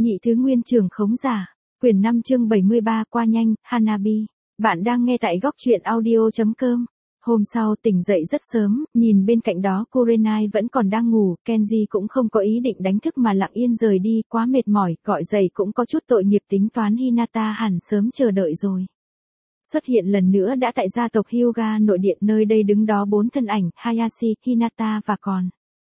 Nhị thứ nguyên trưởng khống giả. Quyển 5 chương 73 qua nhanh, Hanabi. Bạn đang nghe tại góc truyện audio.com. Hôm sau tỉnh dậy rất sớm, nhìn bên cạnh đó Kurenai vẫn còn đang ngủ, Kenji cũng không có ý định đánh thức mà lặng yên rời đi, quá mệt mỏi, gọi dậy cũng có chút tội nghiệp, tính toán Hinata hẳn sớm chờ đợi rồi. Xuất hiện lần nữa đã tại gia tộc Hyuga nội điện, nơi đây đứng đó 4 thân ảnh, Hayashi, Hinata và còn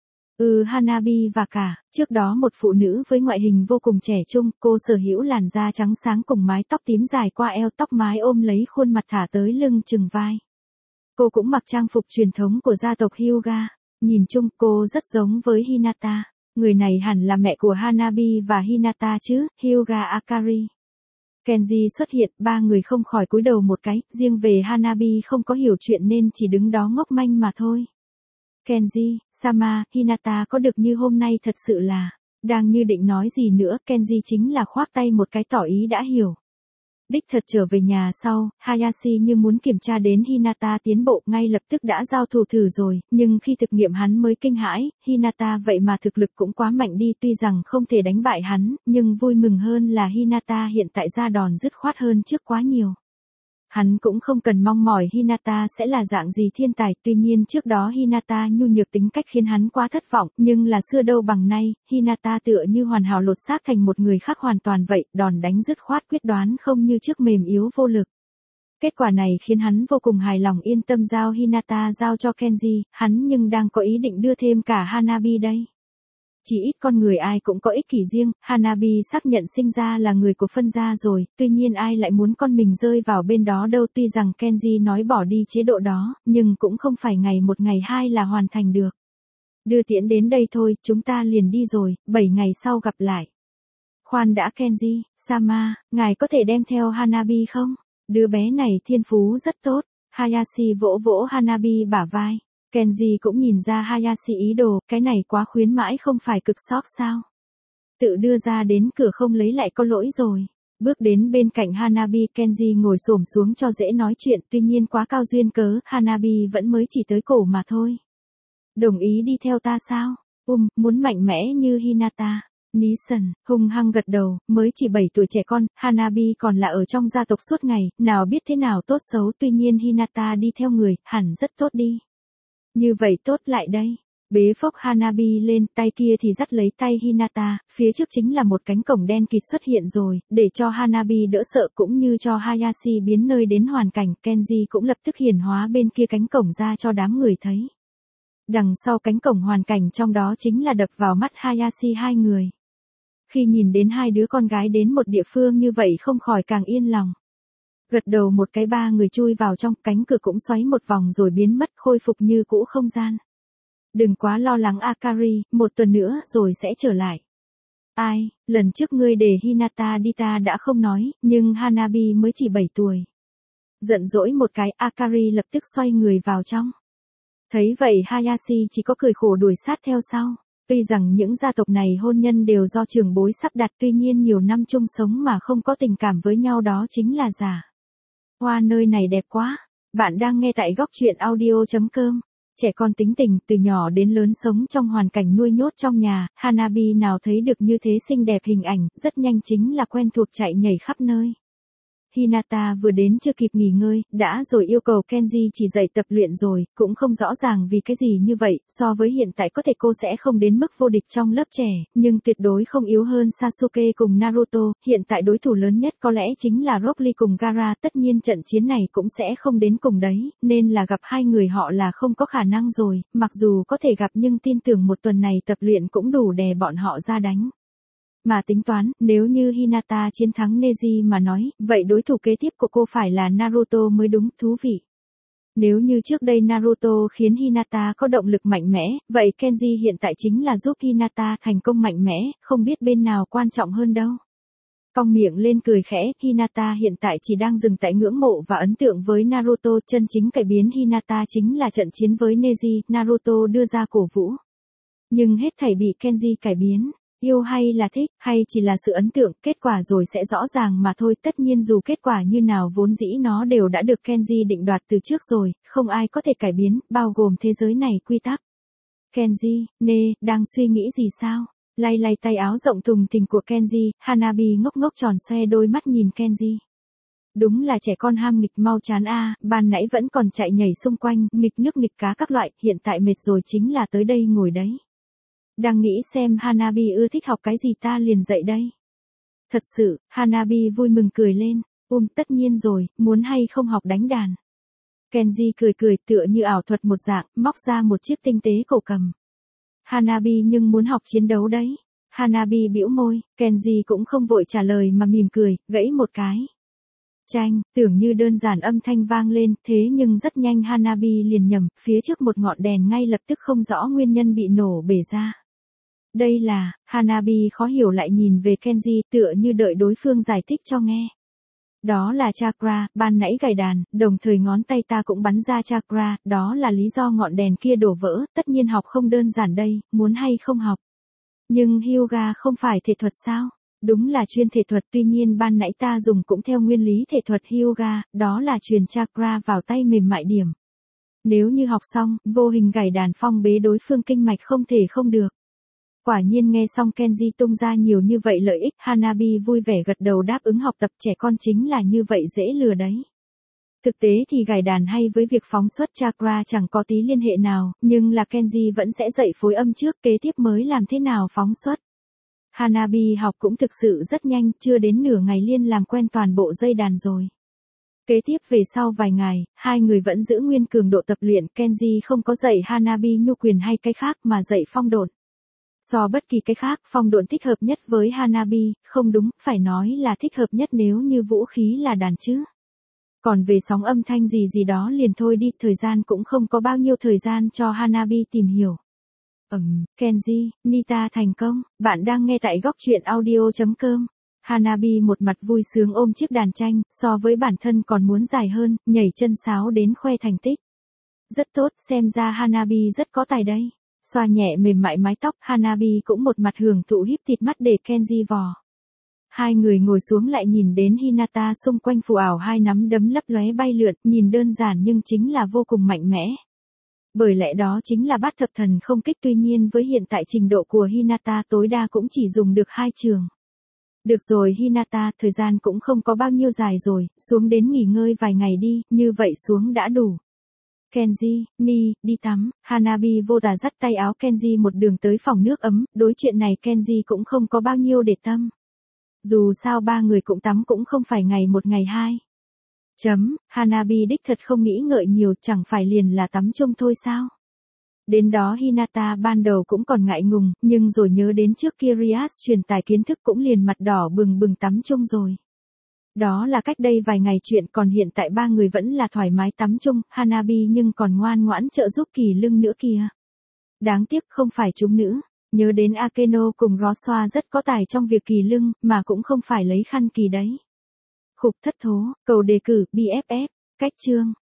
Hanabi và cả, trước đó một phụ nữ với ngoại hình vô cùng trẻ trung, cô sở hữu làn da trắng sáng cùng mái tóc tím dài qua eo, tóc mái ôm lấy khuôn mặt thả tới lưng chừng vai. Cô cũng mặc trang phục truyền thống của gia tộc Hyuga, nhìn chung cô rất giống với Hinata, người này hẳn là mẹ của Hanabi và Hinata chứ, Hyuga Akari. Kenji xuất hiện, ba người không khỏi cúi đầu một cái, riêng về Hanabi không có hiểu chuyện nên chỉ đứng đó ngốc manh mà thôi. Kenji, Sama, Hinata có được như hôm nay thật sự là, đang như định nói gì nữa, Kenji chính là khoác tay một cái tỏ ý đã hiểu. Đích thật trở về nhà sau, Hayashi như muốn kiểm tra đến Hinata tiến bộ, ngay lập tức đã giao thủ thử rồi, nhưng khi thực nghiệm hắn mới kinh hãi, Hinata vậy mà thực lực cũng quá mạnh đi, tuy rằng không thể đánh bại hắn, nhưng vui mừng hơn là Hinata hiện tại ra đòn dứt khoát hơn trước quá nhiều. Hắn cũng không cần mong mỏi Hinata sẽ là dạng gì thiên tài, tuy nhiên trước đó Hinata nhu nhược tính cách khiến hắn quá thất vọng, nhưng là xưa đâu bằng nay, Hinata tựa như hoàn hảo lột xác thành một người khác hoàn toàn vậy, đòn đánh dứt khoát quyết đoán không như trước mềm yếu vô lực. Kết quả này khiến hắn vô cùng hài lòng, yên tâm giao Hinata giao cho Kenji, hắn nhưng đang có ý định đưa thêm cả Hanabi đây. Chỉ ít con người ai cũng có ích kỷ riêng, Hanabi xác nhận sinh ra là người của phân gia rồi, tuy nhiên ai lại muốn con mình rơi vào bên đó đâu, tuy rằng Kenji nói bỏ đi chế độ đó, nhưng cũng không phải ngày một ngày hai là hoàn thành được. Đưa tiễn đến đây thôi, chúng ta liền đi rồi, 7 ngày sau gặp lại. Khoan đã Kenji, Sama, ngài có thể đem theo Hanabi không? Đứa bé này thiên phú rất tốt, Hayashi vỗ vỗ Hanabi bả vai. Kenji cũng nhìn ra Hayashi ý đồ, cái này quá khuyến mãi không phải cực sót sao? Tự đưa ra đến cửa không lấy lại có lỗi rồi. Bước đến bên cạnh Hanabi, Kenji ngồi xổm xuống cho dễ nói chuyện, tuy nhiên quá cao duyên cớ, Hanabi vẫn mới chỉ tới cổ mà thôi. Đồng ý đi theo ta sao? Muốn mạnh mẽ như Hinata. Nisan, hung hăng gật đầu, mới chỉ 7 tuổi trẻ con, Hanabi còn là ở trong gia tộc suốt ngày, nào biết thế nào tốt xấu, tuy nhiên Hinata đi theo người, hẳn rất tốt đi. Như vậy tốt lại đây. Bế phốc Hanabi lên, tay kia thì dắt lấy tay Hinata, phía trước chính là một cánh cổng đen kịt xuất hiện rồi, để cho Hanabi đỡ sợ cũng như cho Hayashi biến nơi đến hoàn cảnh, Kenji cũng lập tức hiển hóa bên kia cánh cổng ra cho đám người thấy. Đằng sau cánh cổng hoàn cảnh trong đó chính là đập vào mắt Hayashi hai người. Khi nhìn đến hai đứa con gái đến một địa phương như vậy không khỏi càng yên lòng. Gật đầu một cái, ba người chui vào trong, cánh cửa cũng xoáy một vòng rồi biến mất, khôi phục như cũ không gian. Đừng quá lo lắng Akari, 1 tuần nữa rồi sẽ trở lại. Ai, lần trước ngươi để Hinata đi ta đã không nói, nhưng Hanabi mới chỉ 7 tuổi. Giận dỗi một cái, Akari lập tức xoay người vào trong. Thấy vậy Hayashi chỉ có cười khổ đuổi sát theo sau. Tuy rằng những gia tộc này hôn nhân đều do trưởng bối sắp đặt, tuy nhiên nhiều năm chung sống mà không có tình cảm với nhau đó chính là giả. Hoa nơi này đẹp quá. Bạn đang nghe tại góc truyện audio.com. Trẻ con tính tình, từ nhỏ đến lớn sống trong hoàn cảnh nuôi nhốt trong nhà, Hanabi nào thấy được như thế xinh đẹp hình ảnh, rất nhanh chính là quen thuộc chạy nhảy khắp nơi. Hinata vừa đến chưa kịp nghỉ ngơi, đã rồi yêu cầu Kenji chỉ dạy tập luyện rồi, cũng không rõ ràng vì cái gì như vậy, so với hiện tại có thể cô sẽ không đến mức vô địch trong lớp trẻ, nhưng tuyệt đối không yếu hơn Sasuke cùng Naruto, hiện tại đối thủ lớn nhất có lẽ chính là Rock Lee cùng Gaara, tất nhiên trận chiến này cũng sẽ không đến cùng đấy, nên là gặp hai người họ là không có khả năng rồi, mặc dù có thể gặp nhưng tin tưởng 1 tuần này tập luyện cũng đủ đè bọn họ ra đánh. Mà tính toán, nếu như Hinata chiến thắng Neji mà nói, vậy đối thủ kế tiếp của cô phải là Naruto mới đúng, thú vị. Nếu như trước đây Naruto khiến Hinata có động lực mạnh mẽ, vậy Kenji hiện tại chính là giúp Hinata thành công mạnh mẽ, không biết bên nào quan trọng hơn đâu. Cong miệng lên cười khẽ, Hinata hiện tại chỉ đang dừng tại ngưỡng mộ và ấn tượng với Naruto, chân chính cải biến Hinata chính là trận chiến với Neji, Naruto đưa ra cổ vũ. Nhưng hết thảy bị Kenji cải biến. Yêu hay là thích, hay chỉ là sự ấn tượng, kết quả rồi sẽ rõ ràng mà thôi, tất nhiên dù kết quả như nào vốn dĩ nó đều đã được Kenji định đoạt từ trước rồi, không ai có thể cải biến, bao gồm thế giới này quy tắc. Kenji, đang suy nghĩ gì sao? Lay lay tay áo rộng thùng thình của Kenji, Hanabi ngốc ngốc tròn xoe đôi mắt nhìn Kenji. Đúng là trẻ con ham nghịch mau chán a, ban nãy vẫn còn chạy nhảy xung quanh, nghịch nước nghịch cá các loại, hiện tại mệt rồi chính là tới đây ngồi đấy. Đang nghĩ xem Hanabi ưa thích học cái gì ta liền dậy đây. Thật sự, Hanabi vui mừng cười lên, tất nhiên rồi, muốn hay không học đánh đàn. Kenji cười cười tựa như ảo thuật một dạng, móc ra một chiếc tinh tế cổ cầm. Hanabi nhưng muốn học chiến đấu đấy. Hanabi bĩu môi, Kenji cũng không vội trả lời mà mỉm cười, gãy một cái. Chanh, tưởng như đơn giản âm thanh vang lên, thế nhưng rất nhanh Hanabi liền nhầm, phía trước một ngọn đèn ngay lập tức không rõ nguyên nhân bị nổ bể ra. Đây là, Hanabi khó hiểu lại nhìn về Kenji tựa như đợi đối phương giải thích cho nghe. Đó là chakra, ban nãy gảy đàn, đồng thời ngón tay ta cũng bắn ra chakra, đó là lý do ngọn đèn kia đổ vỡ, tất nhiên học không đơn giản đây, muốn hay không học. Nhưng yoga không phải thể thuật sao? Đúng là chuyên thể thuật, tuy nhiên ban nãy ta dùng cũng theo nguyên lý thể thuật yoga, đó là truyền chakra vào tay mềm mại điểm. Nếu như học xong, vô hình gảy đàn phong bế đối phương kinh mạch không thể không được. Quả nhiên nghe xong Kenji tung ra nhiều như vậy lợi ích, Hanabi vui vẻ gật đầu đáp ứng học tập, trẻ con chính là như vậy dễ lừa đấy. Thực tế thì gảy đàn hay với việc phóng xuất chakra chẳng có tí liên hệ nào, nhưng là Kenji vẫn sẽ dạy phối âm trước, kế tiếp mới làm thế nào phóng xuất. Hanabi học cũng thực sự rất nhanh, chưa đến nửa ngày liền làm quen toàn bộ dây đàn rồi. Kế tiếp về sau vài ngày, hai người vẫn giữ nguyên cường độ tập luyện, Kenji không có dạy Hanabi nhu quyền hay cái khác mà dạy phong độn. So bất kỳ cái khác, phong độn thích hợp nhất với Hanabi, không đúng, phải nói là thích hợp nhất nếu như vũ khí là đàn chứ. Còn về sóng âm thanh gì gì đó liền thôi đi, thời gian cũng không có bao nhiêu thời gian cho Hanabi tìm hiểu. Kenji, Nita thành công, bạn đang nghe tại góc truyện audio.com. Hanabi một mặt vui sướng ôm chiếc đàn tranh, so với bản thân còn muốn dài hơn, nhảy chân sáo đến khoe thành tích. Rất tốt, xem ra Hanabi rất có tài đây. Xoa nhẹ mềm mại mái tóc, Hanabi cũng một mặt hưởng thụ híp thịt mắt để Kenji vò. Hai người ngồi xuống lại nhìn đến Hinata xung quanh phù ảo hai nắm đấm lấp lóe bay lượn, nhìn đơn giản nhưng chính là vô cùng mạnh mẽ. Bởi lẽ đó chính là bát thập thần không kích, tuy nhiên với hiện tại trình độ của Hinata tối đa cũng chỉ dùng được 2 trường. Được rồi Hinata, thời gian cũng không có bao nhiêu dài rồi, xuống đến nghỉ ngơi vài ngày đi, như vậy xuống đã đủ. Kenji, đi tắm, Hanabi vô tà dắt tay áo Kenji một đường tới phòng nước ấm, đối chuyện này Kenji cũng không có bao nhiêu để tâm. Dù sao ba người cũng tắm cũng không phải ngày một ngày hai. Hanabi đích thật không nghĩ ngợi nhiều, chẳng phải liền là tắm chung thôi sao? Đến đó Hinata ban đầu cũng còn ngại ngùng, nhưng rồi nhớ đến trước kia Rias truyền tải kiến thức cũng liền mặt đỏ bừng bừng tắm chung rồi. Đó là cách đây vài ngày chuyện, còn hiện tại ba người vẫn là thoải mái tắm chung, Hanabi nhưng còn ngoan ngoãn trợ giúp kỳ lưng nữa kìa. Đáng tiếc không phải chúng nữ, nhớ đến Akeno cùng Roswa rất có tài trong việc kỳ lưng, mà cũng không phải lấy khăn kỳ đấy. Khục thất thố, cầu đề cử, BFF, cách chương.